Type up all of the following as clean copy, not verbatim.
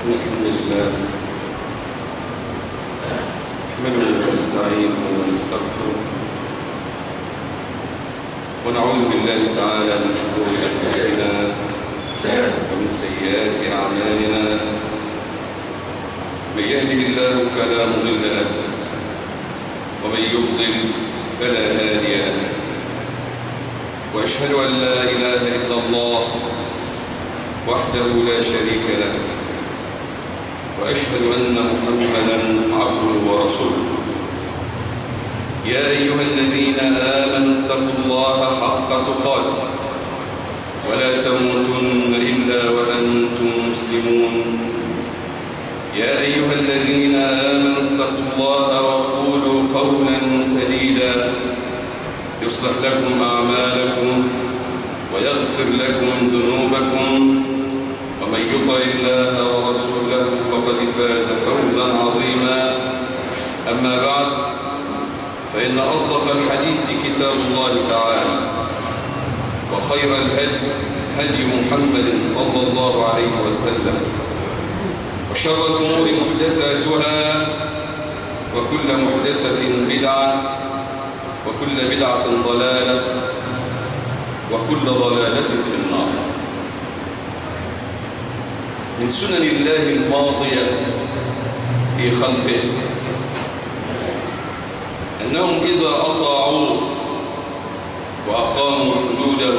الحمد لله نحمده ونستعينه ونستغفره ونعوذ بالله تعالى من شرور أنفسنا ومن سيئات أعمالنا. من يهده الله فلا مضل له ومن يضلل فلا هادي له، وأشهد أن لا إله إلا الله وحده لا شريك له، وأشهد أن محمدًا عبده ورسوله. يا أيها الذين آمنوا اتقوا الله حق تقاته ولا تموتن إلا وأنتم مسلمون. يا أيها الذين آمنوا اتقوا الله وقولوا قولا سديدا يصلح لكم أعمالكم ويغفر لكم ذنوبكم، ومن يطع الله ورسوله فقد فاز فوزا عظيما. أما بعد، فإن أصدق الحديث كتاب الله تعالى، وخير الهدي هدي محمد صلى الله عليه وسلم، وشر الأمور محدثاتها، وكل محدثة بدعة، وكل بدعة ضلالة، وكل ضلالة في النار. من سنن الله الماضية في خلقه أنهم إذا أطاعوه وأقاموا حدوده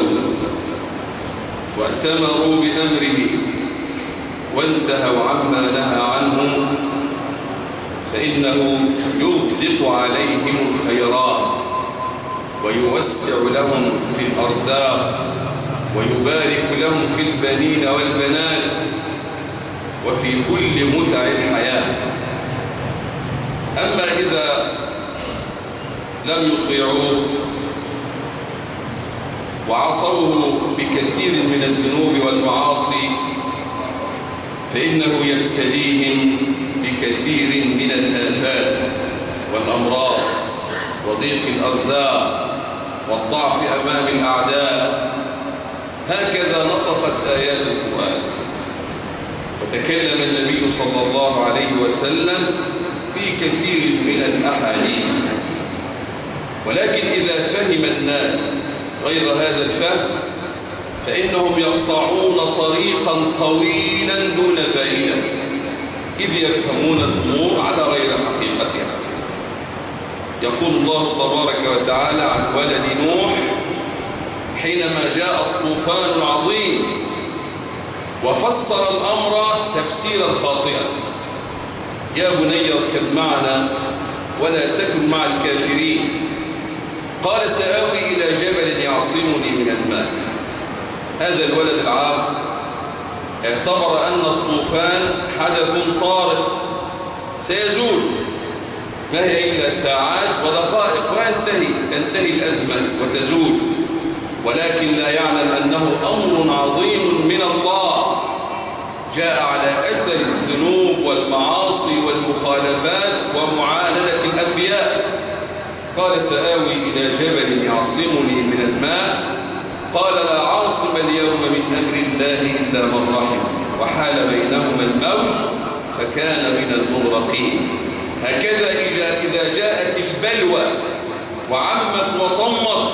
وأتمروا بأمره وانتهوا عما نهى عنه فإنه يغدق عليهم الخيرات ويوسع لهم في الأرزاق ويبارك لهم في البنين والبنات وفي كل متع الحياة. أما إذا لم يطيعوه وعصوه بكثير من الذنوب والمعاصي فإنه يبتليهم بكثير من الآفات والأمراض وضيق الأرزاق والضعف أمام الأعداء. هكذا نطقت آيات القرآن، وتكلم النبي صلى الله عليه وسلم في كثير من الأحاديث. ولكن إذا فهم الناس غير هذا الفهم فإنهم يقطعون طريقا طويلا دون فائدة، إذ يفهمون الأمور على غير حقيقتها. يقول الله تبارك وتعالى عن ولد نوح حينما جاء الطوفان العظيم وفسر الأمر تفسيرا خاطئا: يا بني اركب معنا ولا تكن مع الكافرين. قال: سآوي إلى جبل يعصمني من الماء. هذا الولد العاق اعتبر أن الطوفان حدث طارئ سيزول، ما هي إلا ساعات ودقائق وتنتهي الأزمة وتزول، ولكن لا يعلم أنه أمر عظيم من الله جاء على أثر الذنوب والمعاصي والمخالفات ومعاندة الأنبياء. قال: سآوي إلى جبل يعصمني من الماء. قال: لا عاصم اليوم من أمر الله إلا من رحم، وحال بينهما الموج فكان من المغرقين. هكذا إذا جاءت البلوى وعمت وطمت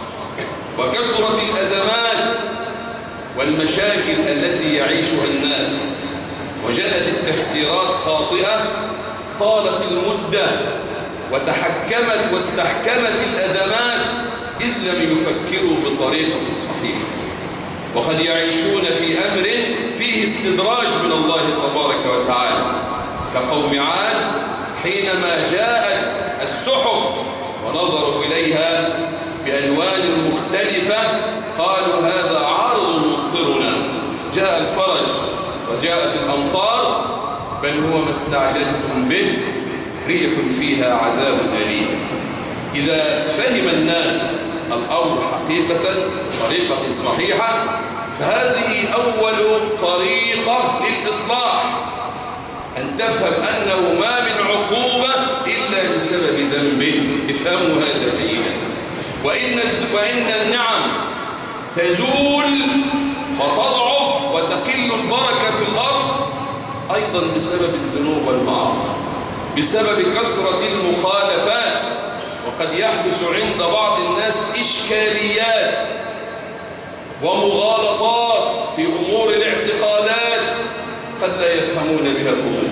وكثرت الأزمات والمشاكل التي يعيشها الناس وجاءت التفسيرات خاطئة، طالت المدة وتحكمت واستحكمت الأزمات إذ لم يفكروا بطريقة صحيحة، وقد يعيشون في أمر فيه استدراج من الله تبارك وتعالى، كقوم عاد حينما جاءت السحب ونظروا إليها بألوان مختلفة قالوا: هذا عارض ممطرنا. جاء الفرج وجاءت الأمطار، بل هو ما استعجلتم به، ريح فيها عذاب أليم. إذا فهم الناس الأمر حقيقة طريقة صحيحة فهذه أول طريقة للإصلاح، أن تفهم أنه ما من عقوبة إلا بسبب ذنب. افهموا هذا جيدا. وإن النعم تزول وتضعف وتقل البركة في الأرض أي أيضا بسبب الذنوب والمعاصي، بسبب كثرة المخالفات. وقد يحدث عند بعض الناس إشكاليات ومغالطات في أمور الاعتقادات قد لا يفهمون بها الأمور.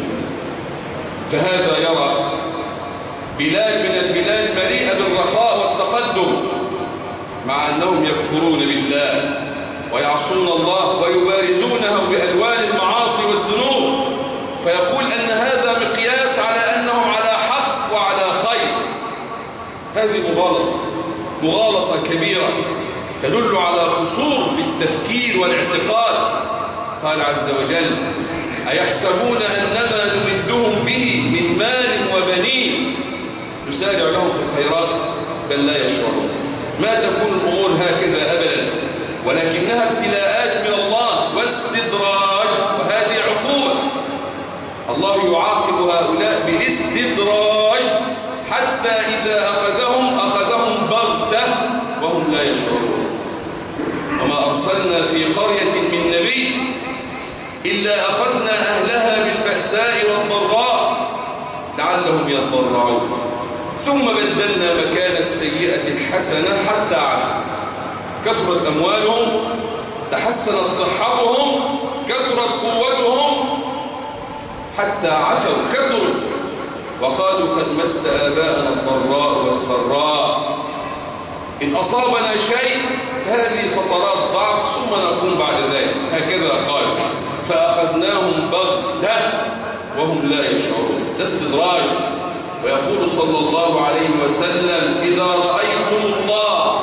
فهذا يرى بلاد من البلاد مليئة بالرخاء والتقدم، مع أنهم يكفرون بالله ويعصون الله ويبارزونه بألوان المعاصي والذنوب، فيقول أن هذا مقياس على أنهم على حق وعلى خير. هذه مغالطة كبيرة تدل على قصور في التفكير والاعتقاد. قال عز وجل: أيحسبون أنما نمدهم به من مال وبنين نسارع لهم في الخيرات بل لا يشعرون. ما تكون الأمور هكذا أبدا، ولكنها ابتلاءات من الله واستدراج، وهذه عقوبة. الله يعاقب هؤلاء بالاستدراج حتى إذا أخذهم بغتة وهم لا يشعرون. وما أرسلنا في قرية من نبي إلا أخذنا أهلها بالبأساء والضراء لعلهم يضرعون ثم بدلنا مكان السيئة الحسنة حتى عفوا. كثرت أموالهم، تحسنت صحتهم، كثرت قوتهم، حتى عفوا كثروا وقالوا: قد مس آباءنا الضراء والسراء، إن أصابنا شيء فهذه فترات ضعف ثم نقوم بعد ذلك. هكذا قال: فأخذناهم بغتة وهم لا يشعرون. ده استدراج. ويقول صلى الله عليه وسلم: إذا رأيتم الله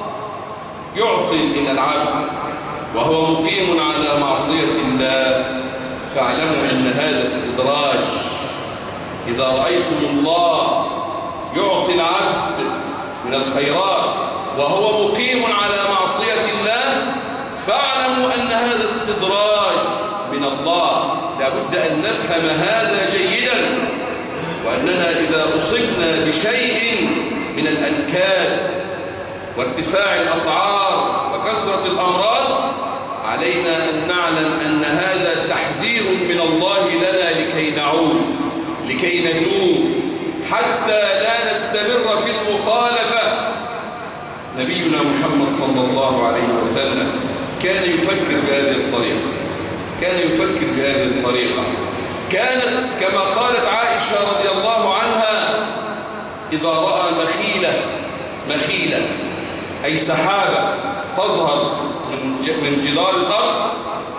يعطي إلى العبد وهو مقيم على معصية الله فاعلموا أن هذا استدراج. إذا رأيتم الله يعطي العبد من الخيرات وهو مقيم على معصية الله فاعلموا أن هذا استدراج من الله. لابد أن نفهم هذا جيدا، وأننا إذا أصبنا بشيء من الأنكال وارتفاع الأسعار وكثرة الأمراض علينا أن نعلم أن هذا تحذير من الله لنا لكي نعود، لكي نتوب، حتى لا نستمر في المخالفة. نبينا محمد صلى الله عليه وسلم كان يفكر بهذه الطريقة. كانت كما قالت عائشة رضي الله عنها: إذا رأى مخيلة أي سحابة تظهر من جدار الأرض،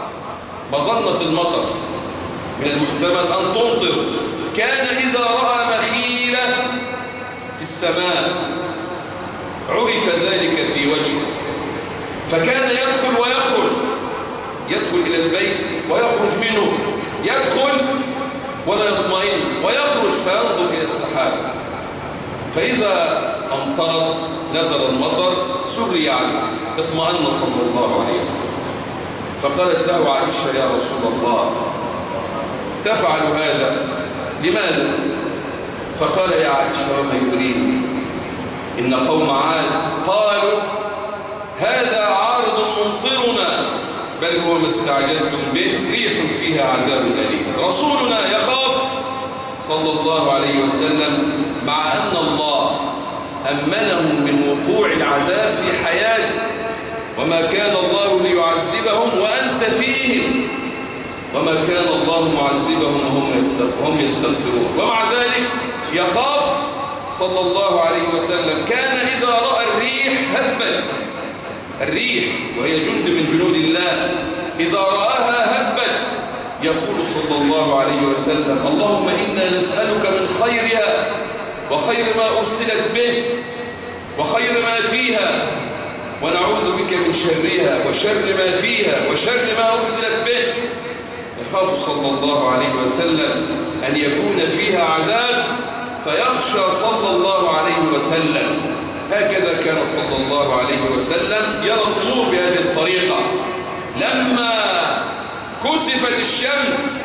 مظنة المطر من المحتمل أن تمطر، كان إذا رأى مخيلة في السماء عرف ذلك في وجهه، فكان يدخل ويخرج، يدخل إلى البيت ويخرج منه، يدخل ولا يطمئن ويخرج فينظر إلى السحاب، فإذا أمطرت نزل المطر سري عنه، اطمأن صلى الله عليه وسلم. فقالت له عائشة: يا رسول الله تفعل هذا لماذا؟ فقال: يا عائشة وما يدريني إن قوم عاد قالوا هذا عارض ممطرنا بل هو ما استعجلتم به ريح فيها عذاب أليم. رسولنا يخاف صلى الله عليه وسلم مع أن الله أمنهم من وقوع العذاب في حياته، وما كان الله ليعذبهم وأنت فيهم، وما كان الله معذبهم وهم يستغفرون. ومع ذلك يخاف صلى الله عليه وسلم. كان إذا رأى الريح هبت، الريح وهي جند من جنود الله، إذا رآها هبت يقول صلى الله عليه وسلم: اللهم إنا نسألك من خيرها وخير ما أرسلت به وخير ما فيها، ونعوذ بك من شرها وشر ما فيها وشر ما أرسلت به. يخاف صلى الله عليه وسلم أن يكون فيها عذاب فيخشى صلى الله عليه وسلم. هكذا كان صلى الله عليه وسلم يرى الأمور بهذه الطريقة. لما كسفت الشمس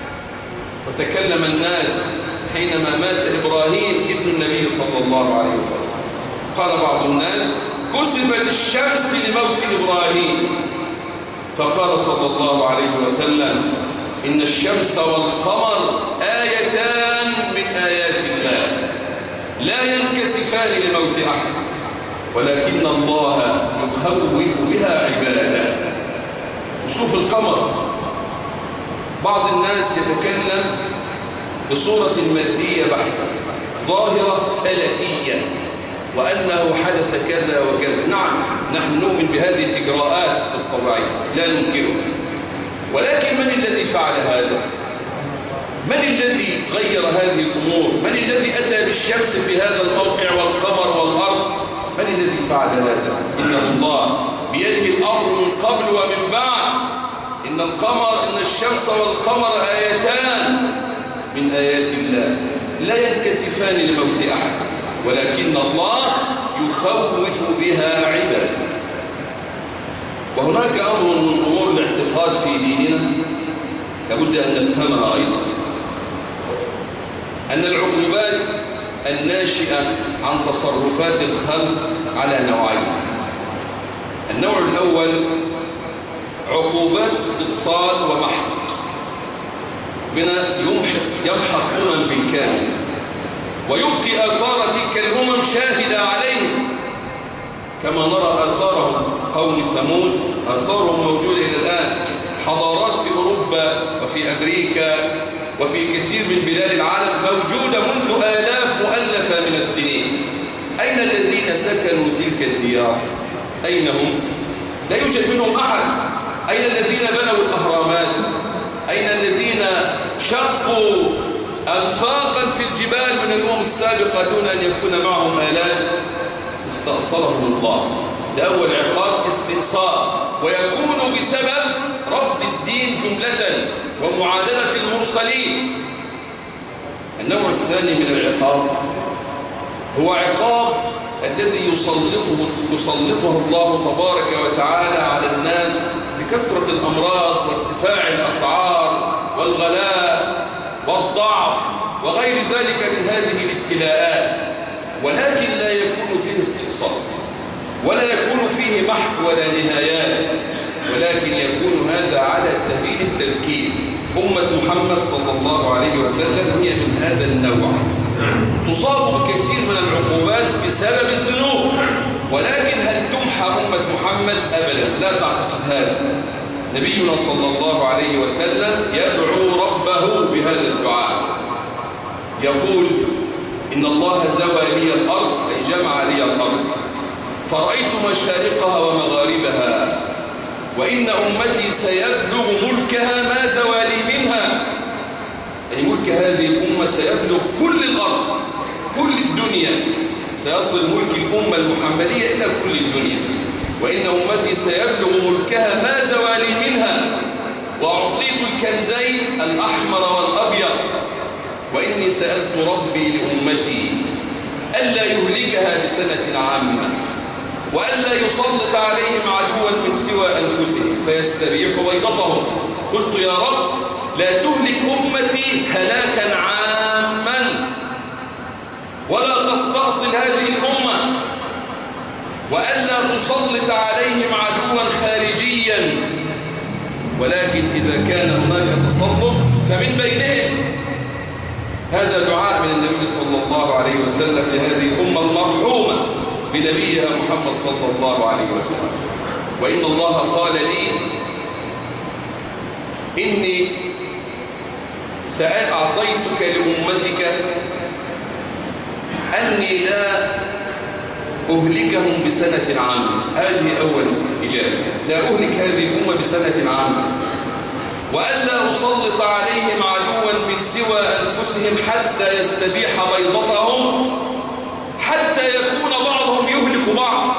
وتكلم الناس حينما مات إبراهيم ابن النبي صلى الله عليه وسلم، قال بعض الناس: كسفت الشمس لموت إبراهيم، فقال صلى الله عليه وسلم: إن الشمس والقمر آيتان من آيات الله لا ينكسفان لموت أحد ولكن الله يخوف بها عباده. كسوف القمر بعض الناس يتكلم بصورة مادية بحتة ظاهرة فلكية وأنه حدث كذا وكذا. نعم نحن نؤمن بهذه الإجراءات الطبيعية لا ننكره، ولكن من الذي فعل هذا؟ من الذي غير هذه الأمور؟ من الذي أتى بالشمس في هذا الموقع والقمر والأرض؟ من الذي فعل هذا؟ إن الله بيده الأمر من قبل ومن بعد. إن الشمس والقمر آيتان من آيات الله لا ينكسفان لموت أحد ولكن الله يخوف بها عباده. وهناك أمر من أمور الاعتقاد في ديننا لابد أن نفهمها أيضا، أن العقوبات الناشئة عن تصرفات الخلق على نوعين. النوع الأول عقوبات استئصال ومحق، بنا يمحق بالكامل ويبقي آثار تلك الأمم شاهدة عليهم، كما نرى آثارهم قوم ثمود آثارهم موجودة إلى الآن. حضارات في أوروبا وفي أمريكا وفي كثير من بلاد العالم موجودة منذ آلاف مؤلفة من السنين. أين الذين سكنوا تلك الديار؟ أين هم؟ لا يوجد منهم أحد. أين الذين بنوا الأهرامات؟ أين الذين شقوا أنفاقا في الجبال من الأمم السابقة دون أن يكون معهم آلات؟ استأصلهم الله. لأول عقاب استئصال، ويكون بسبب رفض الدين جملة ومعادلة المرسلين. النوع الثاني من العقاب هو عقاب الذي يسلطه الله تبارك وتعالى على الناس بكثرة الأمراض وارتفاع الأسعار والغلاء والضعف وغير ذلك من هذه الابتلاءات، ولكن لا يكون فيه استئصال ولا يكون فيه محق ولا نهايات، ولكن يكون هذا على سبيل التذكير. أمة محمد صلى الله عليه وسلم هي من هذا النوع، تصاب بكثير من العقوبات بسبب الذنوب، ولكن هل تمحى أمة محمد؟ أبدا، لا تعتقد هذا. نبينا صلى الله عليه وسلم يدعو ربه بهذا الدعاء، يقول إن الله زوى لي الأرض أي جمع لي الأرض فرأيت مشارقها ومغاربها وإن أمتي سيبلغ ملكها ما زوى لي منها، أي ملك هذه الأمة سيبلغ كل الأرض كل الدنيا، سيصل ملك الأمة المحمدية إلى كل الدنيا. وإن أمتي سيبلغ ملكها ما زوى لي منها وأعطيت الكنزين الأحمر والأبيض، وإني سألت ربي لأمتي ألا يهلكها بسنة عامة وألا يسلط عليهم عدوا من سوى أنفسهم فيستبيح بيضتهم. قلت يا رب لا تهلك أمتي هلاكا عاما ولا تستأصل هذه الأمة وألا تسلط عليهم عدوا خارجيا، ولكن إذا كان هناك تسلط فمن بينهم. هذا دعاء من النبي صلى الله عليه وسلم لهذه الأمة المرحومة بنبيها محمد صلى الله عليه وسلم. وإن الله قال لي إني أعطيتك لأمتك أني لا أهلكهم بسنة عامة. هذه أول إجابة، لا أهلك هذه الأمة بسنة عامة وألا أسلط عليهم عدوا من سوى أنفسهم حتى يستبيح بيضتهم، حتى يكون بعضهم يهلك بعض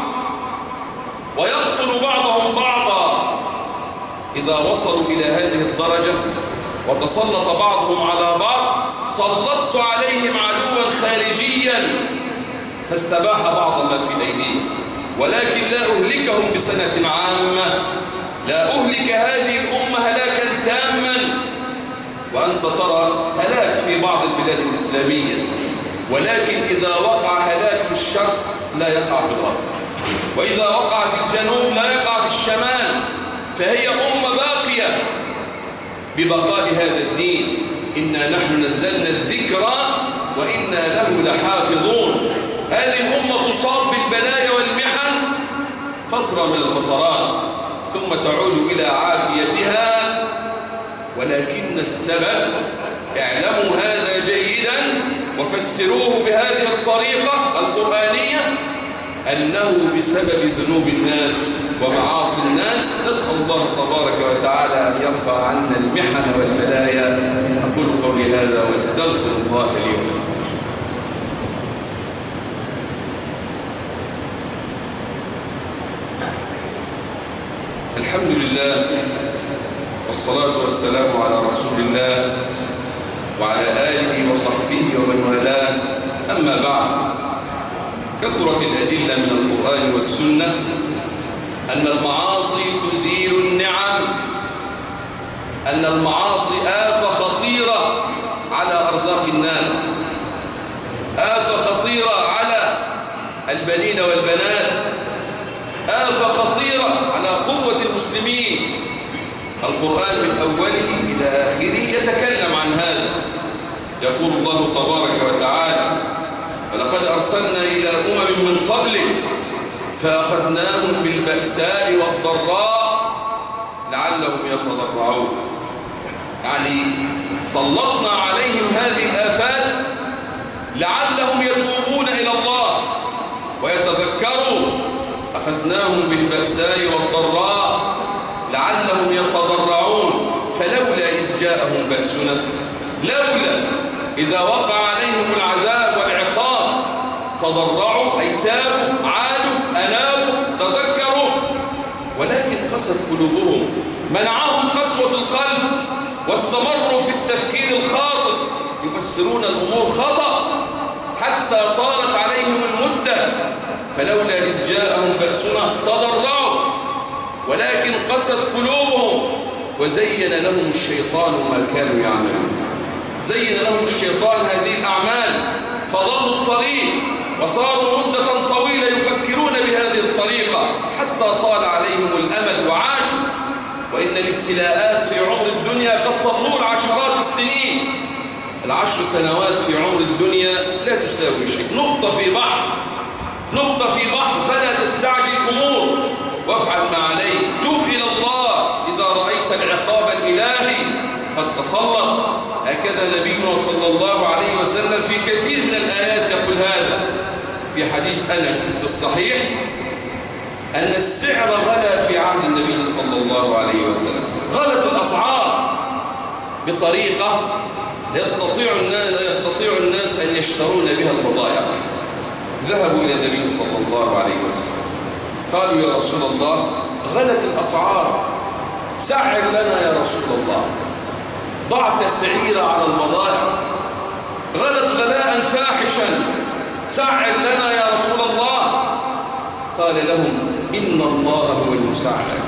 ويقتل بعضهم بعضا. إذا وصلوا إلى هذه الدرجة وتسلط بعضهم على بعض سلطت عليهم عدوا خارجيا فاستباح بعض ما في أيديهم، ولكن لا أهلكهم بسنة عامة، لا أهلك هذه الأمة هلاكا تاما. وأنت ترى هلاك في بعض البلاد الإسلامية، ولكن إذا وقع هلاك في الشرق لا يقع في الغرب، وإذا وقع في الجنوب لا يقع في الشمال، فهي أمة باقية ببقاء هذا الدين. إنا نحن نزلنا الذكر وإنا له لحافظون. هذه الأمة تصاب بالبلايا والمحن فترة من الفترات ثم تعود إلى عافيتها، ولكن السبب، اعلموا هذا جيدا وفسروه بهذه الطريقة القرآنية، أنه بسبب ذنوب الناس ومعاصي الناس. نسأل الله تبارك وتعالى أن يرفع عنا المحن والبلايا. أقول قولي هذا وأستغفر الله لي ولكم. الحمد لله والصلاة والسلام على رسول الله وعلى آله وصحبه ومن والاه. أما بعد، كثرت الأدلة من القرآن والسنة أن المعاصي تزيل النعم، أن المعاصي آفة خطيرة على أرزاق الناس، آفة خطيرة على البنين والبنات، آفة خطيرة على قوة المسلمين. القرآن من أوله إلى آخره يتكلم عن هذا. يقول الله تبارك وتعالى: ولقد أرسلنا إلى أمم من قبلك فأخذناهم بالبأساء والضراء لعلهم يتضرعون. يعني سلطنا عليهم هذه الآفات لعلهم يتوبون إلى الله ويتذكرون. أخذناهم بالبأساء والضراء لعلهم يتضرعون. فلولا إذ جاءهم بأسنا، لولا إذا وقع عليهم العذاب والعقاب تضرعوا، أي تابوا، عادوا، أنابوا، تذكروا، ولكن قست قلوبهم، منعهم قسوة القلب، واستمروا في التفكير الخاطئ، يفسرون الأمور خطأ حتى طالت عليهم المدة. فلولا إذ جاءهم بأسنا تضرعوا، ولكن قست قلوبهم، وزين لهم الشيطان ما كانوا يعملون. زين لهم الشيطان هذه الأعمال فضلوا الطريق، وصاروا مدة طويلة يفكرون بهذه الطريقة حتى طال عليهم الأمل وعاشوا. وإن الابتلاءات في عمر الدنيا قد تطول عشرات السنين. 10 سنوات في عمر الدنيا لا تساوي شيء، نقطة في بحر، نقطة في بحر. فلا تستعجل الأمور وافعل ما عليك، توب إلى الله إذا رأيت العقاب الإلهي قد تسلط. هكذا نبينا صلى الله عليه وسلم في كثير من الآيات يقول هذا. في حديث أنس في الصحيح أن السعر غلا في عهد النبي صلى الله عليه وسلم. غلت الأسعار بطريقة لا يستطيع الناس أن يشترون بها البضائع. ذهبوا إلى النبي صلى الله عليه وسلم قالوا: يا رسول الله، غلت الأسعار، سعر لنا يا رسول الله. ضع تسعير على البضائع، غلت غلاء فاحشا، سعر لنا يا رسول الله. قال لهم: إن الله هو المسعر،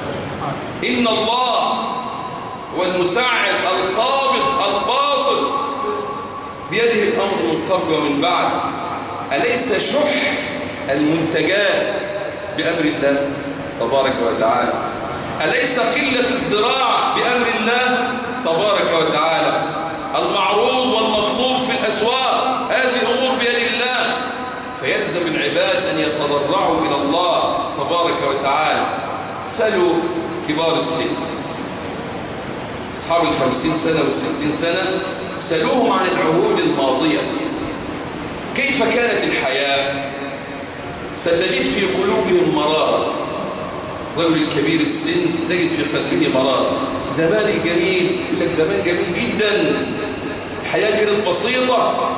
إن الله هو المسعر القابض الباسط، بيده الأمر من قبل ومن بعد. أليس شح المنتجات بأمر الله تبارك وتعالى؟ أليس قلة الزراعة بأمر الله تبارك وتعالى؟ المعروض والمطلوب في الأسواق، هذه أمور بيد الله. فيلزم العباد أن يتضرعوا إلى الله تبارك وتعالى. سألوا كبار السن، أصحاب 50 سنة و60 سنة، سألوهم عن العهود الماضية، كيف كانت الحياة؟ ستجد في قلوبهم مرارة. رجل الكبير السن تجد في قلبه مرارة. زمان الجميل، يقول لك زمان جميل جدا، الحياة كانت بسيطة،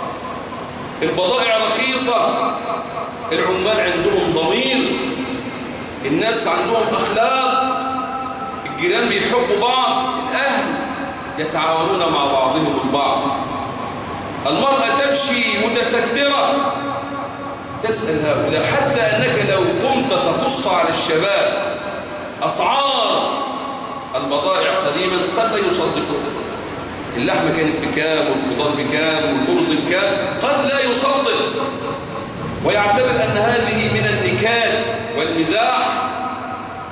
البضائع رخيصة، العمال عندهم ضمير، الناس عندهم أخلاق، الجيران بيحبوا بعض، الأهل يتعاونون مع بعضهم البعض، المرأة تمشي متسترة. تسأل هؤلاء حتى أنك لو قمت تقص على الشباب أسعار البضائع قديما قد لا يصدقون. اللحمة كانت بكام، والخضار بكام، والأرز بكام، قد لا يصدق ويعتبر أن هذه من النكال والمزاح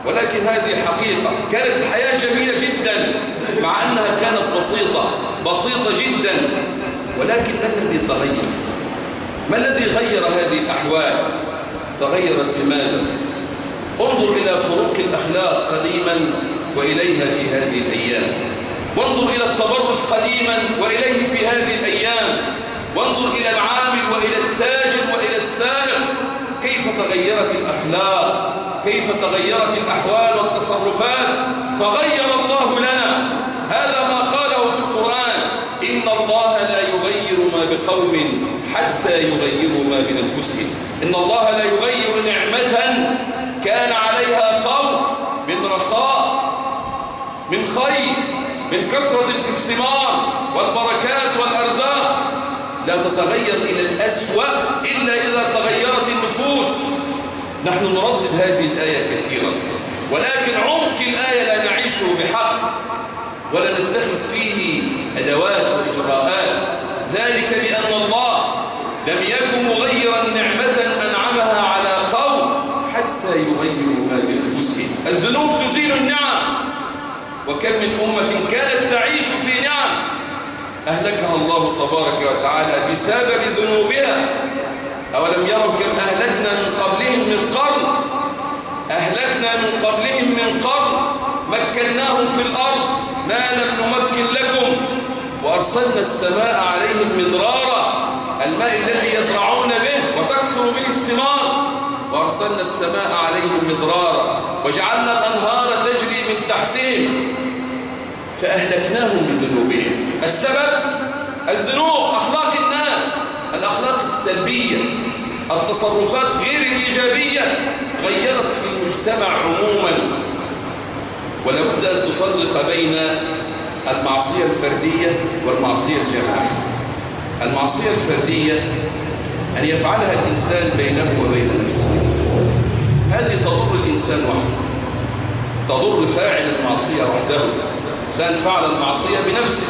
ولكن هذه حقيقة. كانت الحياة جميلة جدا مع أنها كانت بسيطة جدا، ولكن ما الذي تغير؟ ما الذي غير هذه الأحوال؟ تغيرت بماذا؟ انظر إلى فروق الأخلاق قديما وإليها في هذه الأيام، وانظر إلى التبرج قديما وإليه في هذه الأيام، وانظر إلى العامل وإلى التاجر وإلى السائق، كيف تغيرت الأخلاق، كيف تغيرت الأحوال والتصرفات. فغير الله لنا. هذا ما قاله في القرآن: إن الله لا يغير ما بقوم حتى يغيروا ما بأنفسهم. إن الله لا يغير نعمة كان عليها قوم من رخاء، من خير، من كثرة في الثمار والبركات والأرزاق، لا تتغير إلى الأسوأ إلا إذا تغيرت النفوس. نحن نردد هذه الآية كثيرا، ولكن عمق الآية لا نعيشه بحق ولا نتخذ فيه أدوات وإجراءات. ذلك بأن الله لم يكن مغيرا نعمة أنعمها على قوم حتى يغيروا ما بأنفسهم. الذنوب تزيل النعم، وكم من أمة كانت تعيش في نعم أهلكها الله تبارك وتعالى بسبب ذنوبها. أولم يروا كم أهلكنا من قبلهم من قرن، أهلكنا من قبلهم من قرن مكناهم في الأرض ما لم نمكن لكم، وأرسلنا السماء عليهم مدرارا، الماء الذي يزرعون به وتكثر به الثمار، وأرسلنا السماء عليهم مدرارا وجعلنا الأنهار تجري من تحتهم فأهلكناهم بذنوبهم. السبب الذنوب، أخلاق الناس، الأخلاق السلبية، التصرفات غير الإيجابية غيرت في المجتمع عموما. ولا بد أن تفرق بين المعصية الفردية والمعصية الجماعية. المعصية الفردية أن يفعلها الإنسان بينه وبين نفسه، هذه تضر الإنسان وحده، تضر فاعل المعصية وحده. إنسان فعل المعصية بنفسه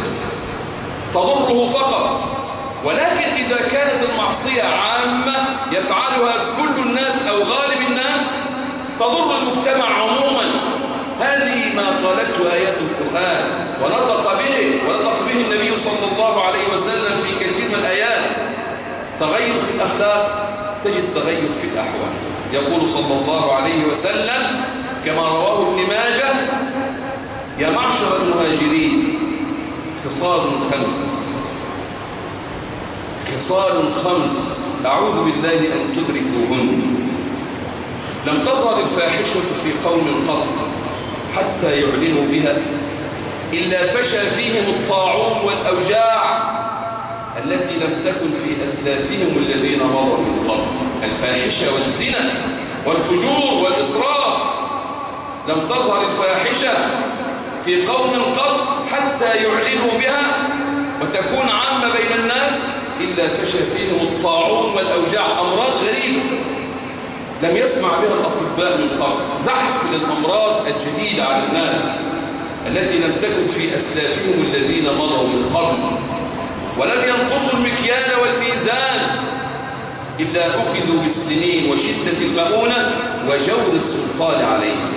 تضره فقط. ولكن إذا كانت المعصية عامة يفعلها كل الناس أو غالب الناس تضر المجتمع عموما. هذه ما قالته آيات القرآن ونطق به النبي صلى الله عليه وسلم في كثير من الآيات. تغير في الأخلاق تجد تغير في الأحوال. يقول صلى الله عليه وسلم كما رواه ابن ماجه: يا معشر المهاجرين خصال خمس أعوذ بالله أن تدركوهن. لم تظهر الفاحشة في قوم قط حتى يعلنوا بها إلا فشى فيهم الطاعون والأوجاع التي لم تكن في أسلافهم الذين مضوا من قبل. الفاحشة والزنا والفجور والإسراف. لم تظهر الفاحشة في قوم قط حتى يعلنوا بها وتكون عامة بين الناس إلا فشى فيهم الطاعون والأوجاع، أمراض غريبة لم يسمع بها الأطباء من قبل، زحف للأمراض الجديدة على الناس التي لم تكن في أسلافهم الذين مضوا من قبل. ولم ينقصوا المكيال والميزان إلا أخذوا بالسنين وشدة المؤونة وجور السلطان عليهم.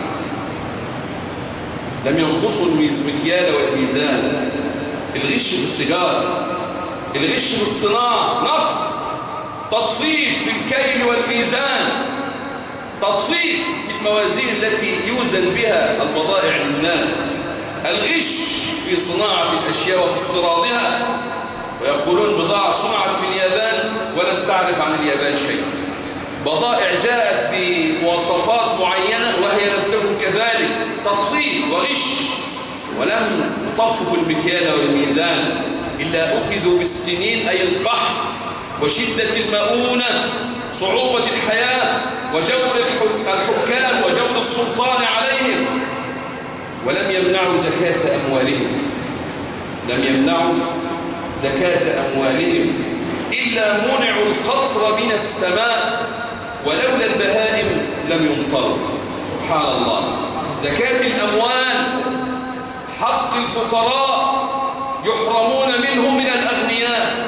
لم ينقصوا المكيال والميزان. الغش في التجارة، الغش في الصناعة، نقص، تطفيف في الكيل والميزان، تطفيف في الموازين التي يوزن بها البضائع للناس، الغش في صناعة الأشياء وفي استيرادها. ويقولون بضاعة صنعت في اليابان ولم تعرف عن اليابان شيء، بضائع جاءت بمواصفات معينة وهي لم تكن كذلك، تطفيف وغش. ولم يطففوا المكيال والميزان إلا أخذوا بالسنين، أي القحط وشدة المؤونة، صعوبة الحياة وجور الحكام وجور السلطان عليهم. ولم يمنعوا زكاة أموالهم، لم يمنعوا زكاة أموالهم إلا منعوا القطر من السماء ولولا البهائم لم يمطروا. سبحان الله. زكاة الأموال حق الفقراء يحرمون منه من الأغنياء.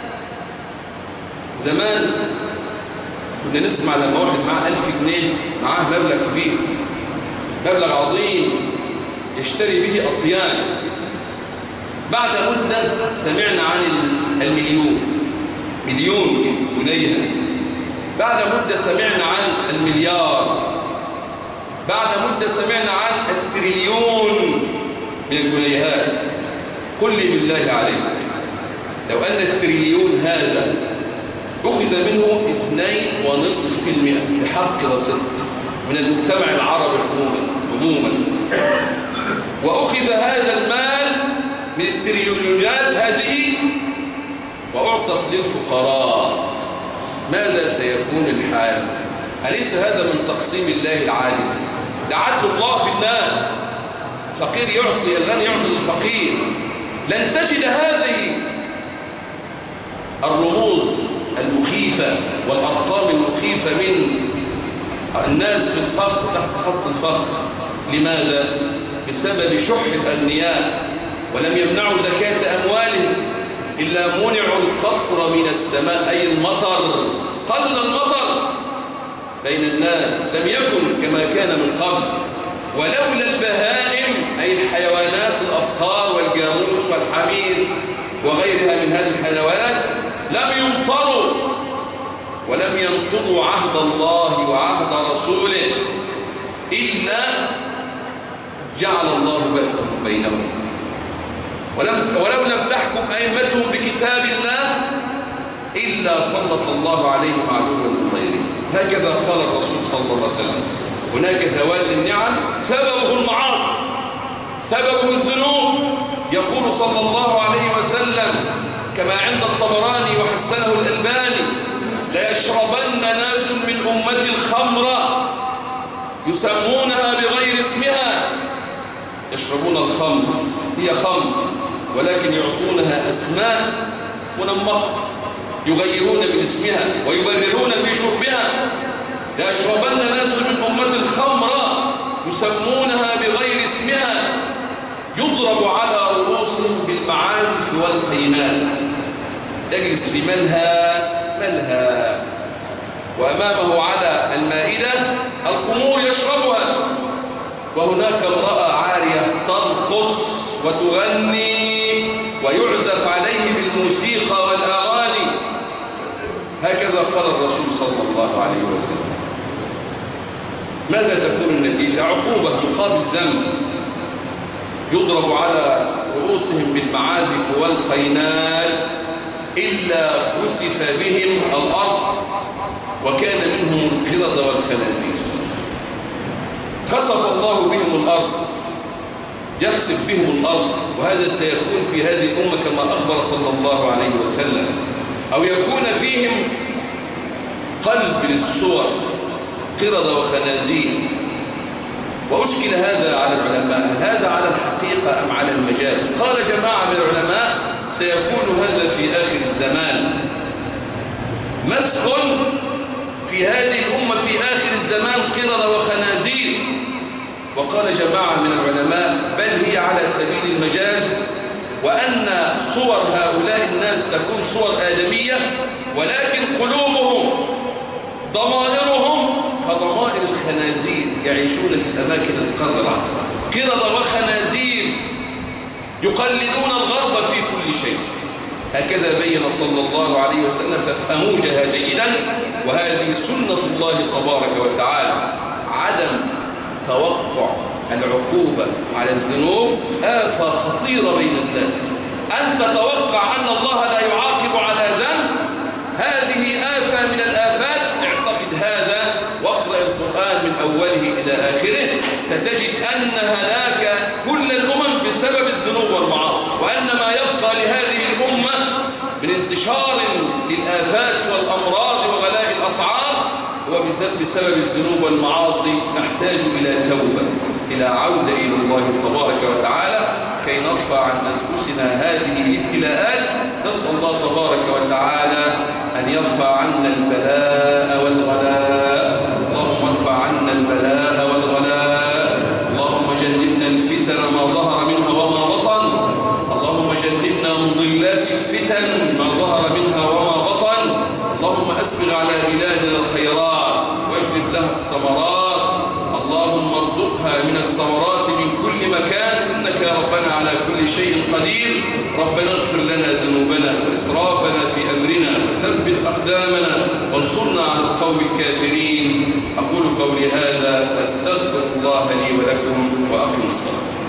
زمان كنا نسمع لما واحد معاه 1000 جنيه معاه مبلغ كبير، مبلغ عظيم يشتري به أطيان. بعد مدة سمعنا عن مليون جنيه. بعد مدة سمعنا عن المليار. بعد مدة سمعنا عن التريليون من الجنيهات. قل لي بالله عليك، لو أن التريليون هذا أخذ منه 2.5% بحق وصدق من المجتمع العربي عموما، وأخذ هذا المال من التريليونات هذه وأعطت للفقراء، ماذا سيكون الحال؟ أليس هذا من تقسيم الله العادل؟ ده عدل الله في الناس، فقير يعطي، الغني يعطي للفقير. لن تجد هذه الرموز المخيفة والأرقام المخيفة من الناس في الفقر تحت خط الفقر. لماذا؟ بسبب شح الأغنياء، ولم يمنعوا زكاة أموالهم إلا منعوا القطر من السماء، أي المطر. قل المطر بين الناس، لم يكن كما كان من قبل. ولولا البهائم أي الحيوانات، الأبقار والجاموس والحمير وغيرها من هذه الحيوانات، لم يمطروا ولم ينقضوا عهد الله وعهد رسوله إلا جعل الله بأسهم بينهم. ولو لم تحكم أئمتهم بكتاب الله إلا سلط الله عليهم عدوا من غيره. هكذا قال الرسول صلى الله عليه وسلم. هناك زوال للنعم سببه المعاصي، سببه الذنوب. يقول صلى الله عليه وسلم كما عند الطبراني وحسنه الألباني: لا يشربن ناس من أمتي الخمر يسمونها بغير اسمها. يشربون الخمر، هي خمر ولكن يعطونها أسماء منمقة، يغيرون من اسمها ويبررون في شربها. لا يشربن ناس من أمة الخمر يسمونها بغير اسمها يضرب على رؤوسهم بالمعازف والقينات، يجلس في ملهى وأمامه على المائدة الخمور يشربها، وهناك امرأة عارية ترقص وتغني ويعزف عليه بالموسيقى والأغاني. هكذا قال الرسول صلى الله عليه وسلم. ماذا تكون النتيجة؟ عقوبة مقابل ذنب، يضرب على رؤوسهم بالمعازف والقينات إلا خسف بهم الأرض وكان منهم القردة والخنازير. خسف الله بهم الأرض، يخسف بهم الأرض، وهذا سيكون في هذه الأمة كما أخبر صلى الله عليه وسلم، أو يكون فيهم قلب للصور قردة وخنازير. وأشكل هذا على العلماء، هل هذا على الحقيقة أم على المجاز؟ قال جماعة من العلماء سيكون هذا في آخر الزمان، مسخ في هذه الأمة في آخر الزمان قردة وخنازير. وقال جماعة من العلماء بل هي على سبيل المجاز، وأن صور هؤلاء الناس تكون صور آدمية، ولكن قلوبهم ضمائرهم كضمائر الخنازير يعيشون في الأماكن القذرة، قردة وخنازير يقلدون الغرب في كل شيء. هكذا بين صلى الله عليه وسلم، فافهموها جيدا. وهذه سنة الله تبارك وتعالى، عدم توقع العقوبة على الذنوب آفة خطيرة بين الناس. أن تتوقع أن الله لا يعاقب على ذنب، هذه آفة من الآفات. اعتقد هذا واقرأ القرآن من أوله إلى آخره، ستجد أن هلاك كل الأمم بسبب الذنوب والمعاصي، وأن ما يبقى لهذه الأمة من انتشار للآفات والأمراض وغلاء الأسعار هو بسبب الذنوب والمعاصي. نحتاج إلى توبة، إلى عودة إلى الله تبارك وتعالى كي نرفع عن أنفسنا هذه الابتلاءات. نسأل الله تبارك وتعالى أن يرفع عنا البلاء والغلاء. اللهم ارفع عنا البلاء والغلاء. اللهم جنبنا الفتن ما ظهر منها وما بطن. اللهم جنبنا مضلات الفتن ما ظهر منها وما بطن. اللهم أسبغ على بلادنا الخيرات واجلب لها الثمرات. اللهم ارزقها من الثمرات من كل مكان، إنك يا ربنا على كل شيء قدير. ربنا اغفر لنا ذنوبنا وإسرافنا في أمرنا وثبت أقدامنا وانصرنا على القوم الكافرين. أقول قولي هذا وأستغفر الله لي ولكم وأقم الصلاة.